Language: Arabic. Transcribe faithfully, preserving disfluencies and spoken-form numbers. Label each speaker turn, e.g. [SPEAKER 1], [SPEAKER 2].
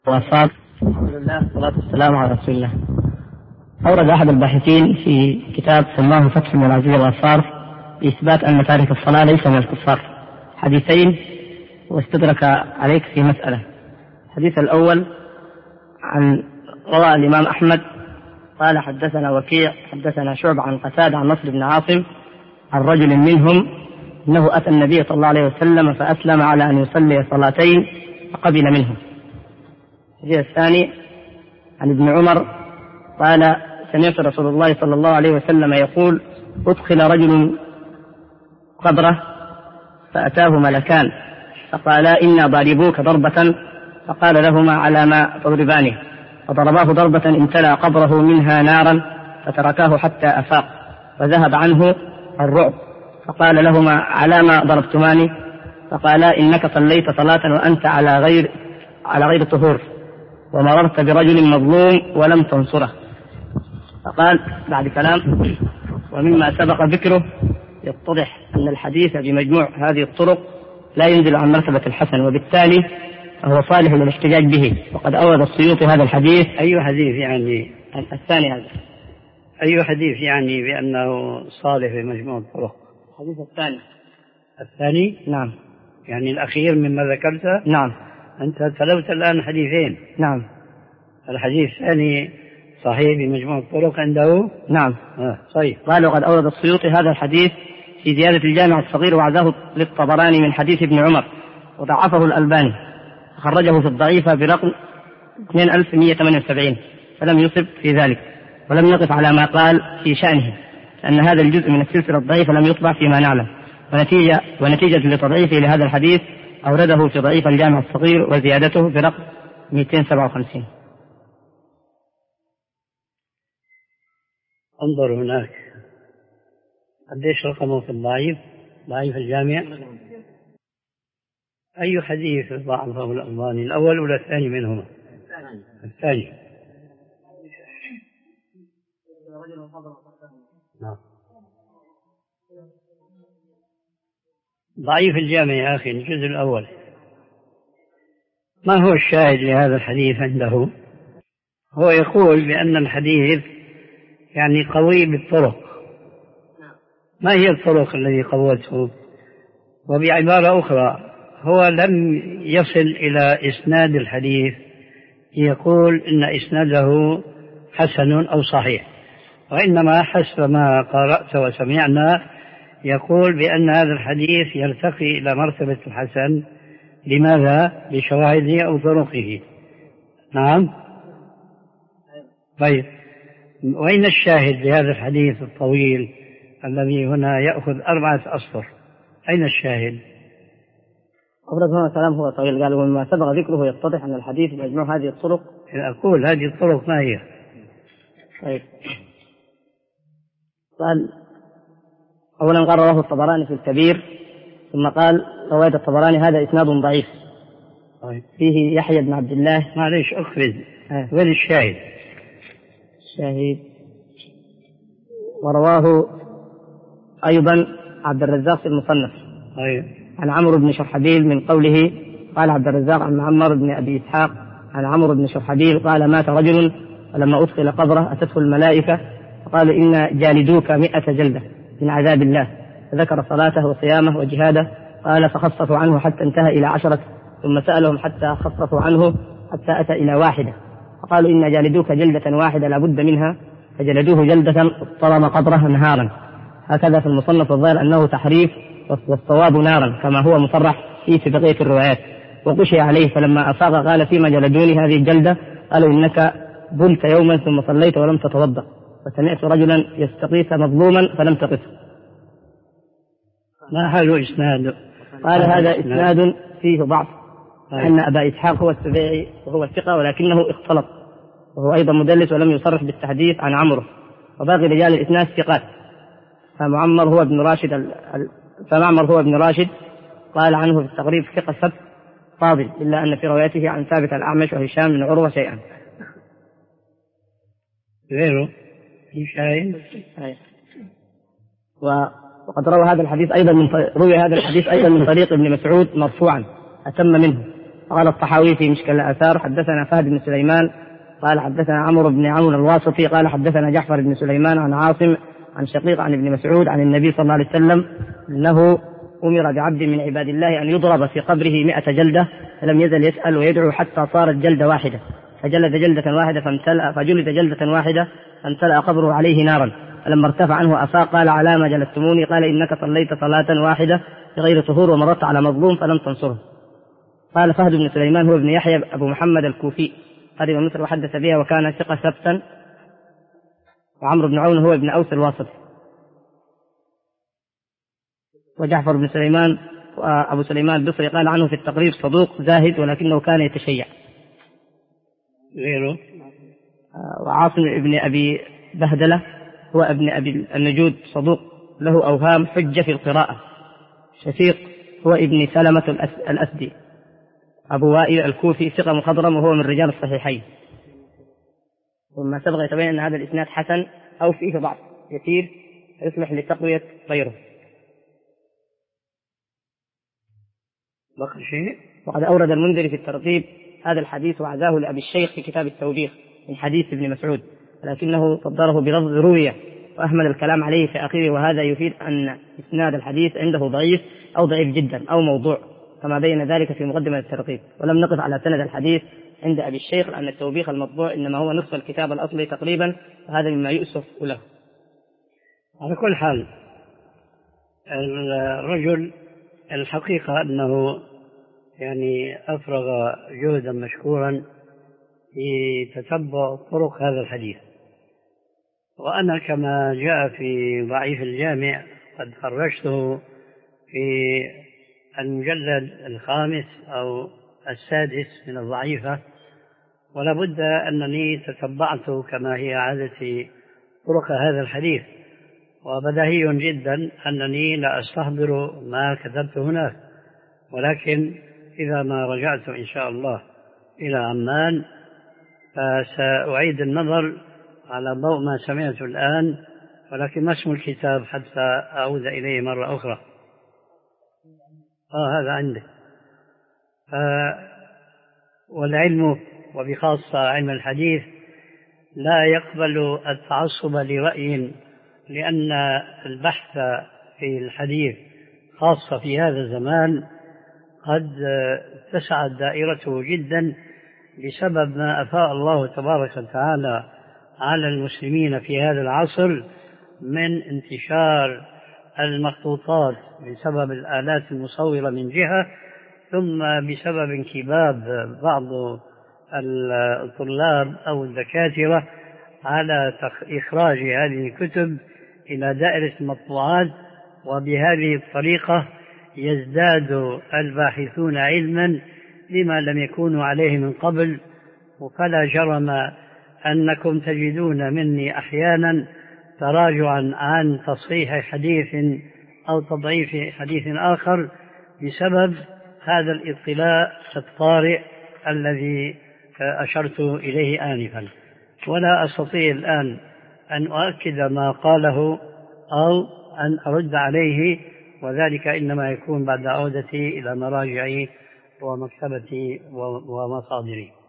[SPEAKER 1] الحمد لله والصلاة والسلام على رسول الله. أورد أحد الباحثين في كتاب سماه فتح من العزيز الغفار بإثبات أن تارك الصلاة ليس من الكفار حديثين، واستدرك عليك في مسألة. الحديث الأول عن روى الإمام أحمد قال حدثنا وكيع حدثنا شعبة عن قتادة عن نصر بن عاصم عن رجل منهم أنه أتى النبي صلى الله عليه وسلم فأسلم على أن يصلي صلاتين فقبل منه. الحديث الثاني عن ابن عمر قال سمعت رسول الله صلى الله عليه وسلم يقول أدخل رجل قبره فأتاه ملكان فقالا إنا ضاربوك ضربة، فقال لهما على ما تضربانه، فضرباه ضربة امتلأ قبره منها نارا فتركاه حتى أفاق فذهب عنه الرعب، فقال لهما على ما ضربتماني، فقالا إنك صليت صلاة وأنت على غير على غير طهور ومررت برجل مظلوم ولم تنصره. فقال بعد كلام ومما سبق ذكره يتضح أن الحديث بمجموع هذه الطرق لا ينزل عن مرتبة الحسن، وبالتالي هو صالح للاحتجاج به. وقد أورد السيوطي هذا الحديث.
[SPEAKER 2] أي حديث يعني
[SPEAKER 1] الثاني هذا
[SPEAKER 2] أي حديث يعني بأنه صالح لمجموع الطرق؟
[SPEAKER 1] الحديث الثاني
[SPEAKER 2] الثاني
[SPEAKER 1] نعم،
[SPEAKER 2] يعني الأخير مما ذكرته.
[SPEAKER 1] نعم،
[SPEAKER 2] أنت تلوت الآن حديثين.
[SPEAKER 1] نعم،
[SPEAKER 2] الحديث الثاني صحيح بمجموع الطرق عنده.
[SPEAKER 1] نعم
[SPEAKER 2] آه. صحيح.
[SPEAKER 1] قال وقد أورد السيوطي هذا الحديث في زيادة الجامع الصغير وعزاه للطبراني من حديث ابن عمر وضعفه الألباني، خرجه في الضعيفة برقم اثنين ألف ومئة وثمانية وسبعين، فلم يصب في ذلك ولم يقف على ما قال في شأنه، لأن هذا الجزء من السلسلة الضعيفة لم يطبع فيما نعلم، ونتيجة, ونتيجة لتضعيفه لهذا الحديث أورده في ضعيف الجامع الصغير وزيادته برقم مئتين وسبعة وخمسين.
[SPEAKER 2] انظر هناك قديش رقمه في الضعيف ضعيف الجامع. أي حديث ضعفه الألباني، الأول ولا الثاني منهما؟ الثاني. نعم. ضعيف الجامع يا أخي الجزء الأول. ما هو الشاهد لهذا الحديث عنده؟ هو يقول بأن الحديث يعني قوي بالطرق. ما هي الطرق التي قوته؟ وبعبارة أخرى هو لم يصل إلى إسناد الحديث يقول إن إسناده حسن أو صحيح، وإنما حسب ما قرأت وسمعنا يقول بأن هذا الحديث يرتقي إلى مرتبة الحسن. لماذا؟ بشواهده أو طرقه. نعم. طيب وأين الشاهد لهذا الحديث الطويل الذي هنا يأخذ أربعة أسطر؟ أين الشاهد؟
[SPEAKER 1] أورد هنا كلام هو طويل، قال ومما سبق ذكره يتضح أن الحديث بمجموع هذه الطرق.
[SPEAKER 2] أقول هذه الطرق ما هي؟
[SPEAKER 1] طيب قال أولا قال رواه الطبراني في الكبير، ثم قال رواية الطبراني هذا إسناد ضعيف.
[SPEAKER 2] طيب.
[SPEAKER 1] فيه يحيى بن عبد الله.
[SPEAKER 2] معليش أخرج وين الشاهد؟
[SPEAKER 1] الشاهد ورواه أيضا عبد الرزاق في المصنف.
[SPEAKER 2] طيب.
[SPEAKER 1] عن عمرو بن شرحبيل من قوله قال عبد الرزاق عن معمر بن أبي إسحاق عن عمرو بن شرحبيل قال مات رجل ولما أدخل قبره أتته الملائكة فقالوا إن جالدوك مئة جلدة من عذاب الله، فذكر صلاته وصيامه وجهاده، قال فخصصوا عنه حتى انتهى إلى عشرة، ثم سألهم حتى خصصوا عنه حتى أتى إلى واحدة، فقالوا إن جالدوك جلدة واحدة لا بد منها، فجلدوه جلدة اضطرم قبره نهارا. هكذا في المصنف الظاهر أنه تحريف والصواب نارا كما هو مصرح فيه في بقية الروايات. وقشي عليه فلما أفاق قال فيما جلدوني هذه الجلدة قالوا إنك بلت يوما ثم صليت ولم تتوضأ، وسمعت رجلا يستغيث مظلوما فلم تقفه.
[SPEAKER 2] ما حال إسناد؟
[SPEAKER 1] قال هذا إسناد فيه ضعف، أن أبا إسحاق هو السبيعي وهو الثقة ولكنه اختلط، وهو أيضا مدلس ولم يصرح بالتحديث عن عمرو، وباقي رجال الإسناد ثقات. فمعمر هو ابن راشد ال... فمعمر هو ابن راشد قال عنه في التقريب ثقة سبت فاضل، إلا أن في روايته عن ثابت الأعمش وهشام من عروة شيئا
[SPEAKER 2] غيره في شيء.
[SPEAKER 1] وقد روى هذا الحديث أيضا من روي هذا الحديث أيضا من طريق ابن مسعود مرفوعا أتم منه، قال الطحاوي في مشكل الآثار حدثنا فهد بن سليمان قال حدثنا عمرو بن عون الواسطي قال حدثنا جعفر بن سليمان عن عاصم عن شقيق عن ابن مسعود عن النبي صلى الله عليه وسلم أنه أمر بعبد من عباد الله أن يضرب في قبره مئة جلدة، فلم يزل يسأل ويدعو حتى صارت جلدة واحدة، فجلد جلدة واحدة فامتلأ فجلد جلدة واحدة فامتلأ قبره عليه نارا، فلما ارتفع عنه أفاق قال على ما جلدتموني؟ قال إنك صليت صلاة واحدة بغير طهور ومررت على مظلوم فلم تنصره. قال فهد بن سليمان هو ابن يحيى أبو محمد الكوفي قدم مصر وحدث بها وكان ثقة ثبتا. وعمرو بن عون هو ابن أوس الواسطي. وجعفر بن سليمان أبو سليمان البصري قال عنه في التقريب صدوق زاهد ولكنه كان يتشيع.
[SPEAKER 2] غيره
[SPEAKER 1] وعاصم ابن أبي بهدلة هو ابن أبي النجود صدوق له أوهام حجة في القراءة. شفيق هو ابن سلمة الأسدي. أبو وائل الكوفي ثقة مخضرم وهو من رجال الصحيحين. وما سبق يتبين أن هذا الإسناد حسن أو فيه ضعف يسير يصلح لتقوية غيره.
[SPEAKER 2] بقي شيء.
[SPEAKER 1] وقد أورد المنذري في الترتيب هذا الحديث وعزاه لأبي الشيخ في كتاب التوبيخ من حديث ابن مسعود، لكنه صدره بلفظ روية وأهمل الكلام عليه في آخره، وهذا يفيد أن إسناد الحديث عنده ضعيف أو ضعيف جدا أو موضوع كما بين ذلك في مقدمة الترتيب. ولم نقف على سند الحديث عند أبي الشيخ لأن التوبيخ المطبوع إنما هو نصف الكتاب الأصلي تقريبا، وهذا مما يؤسف له.
[SPEAKER 2] على كل حال الرجل الحقيقة أنه يعني أفرغ جهدا مشكورا في تتبع طرق هذا الحديث، وأنا كما جاء في ضعيف الجامع قد خرجته في المجلد الخامس أو السادس من الضعيفة، ولا بد أنني تتبعت كما هي عادتي طرق هذا الحديث، وبديهي جدا أنني لا أستحضر ما كتبت هناك، ولكن إذا ما رجعت إن شاء الله إلى عمان فسأعيد النظر على ضوء ما سمعت الآن، ولكن ما اسم الكتاب حتى أعود إليه مرة أخرى. آه هذا عندي. آه والعلم وبخاصة علم الحديث لا يقبل التعصب لرأي، لأن البحث في الحديث خاصة في هذا الزمان قد اتسعت دائرته جدا بسبب ما أفاء الله تبارك وتعالى على المسلمين في هذا العصر من انتشار المخطوطات بسبب الآلات المصورة من جهة، ثم بسبب انكباب بعض الطلاب أو الدكاترة على إخراج هذه الكتب إلى دائرة المطبوعات، وبهذه الطريقة يزداد الباحثون علما لما لم يكونوا عليه من قبل. فلا جرم أنكم تجدون مني أحيانا تراجعا عن تصحيح حديث أو تضعيف حديث آخر بسبب هذا الاطلاع الطارئ الذي أشرت إليه آنفا، ولا أستطيع الآن أن أؤكد ما قاله أو أن أرد عليه، وذلك إنما يكون بعد عودتي إلى مراجعي ومكتبتي ومصادري.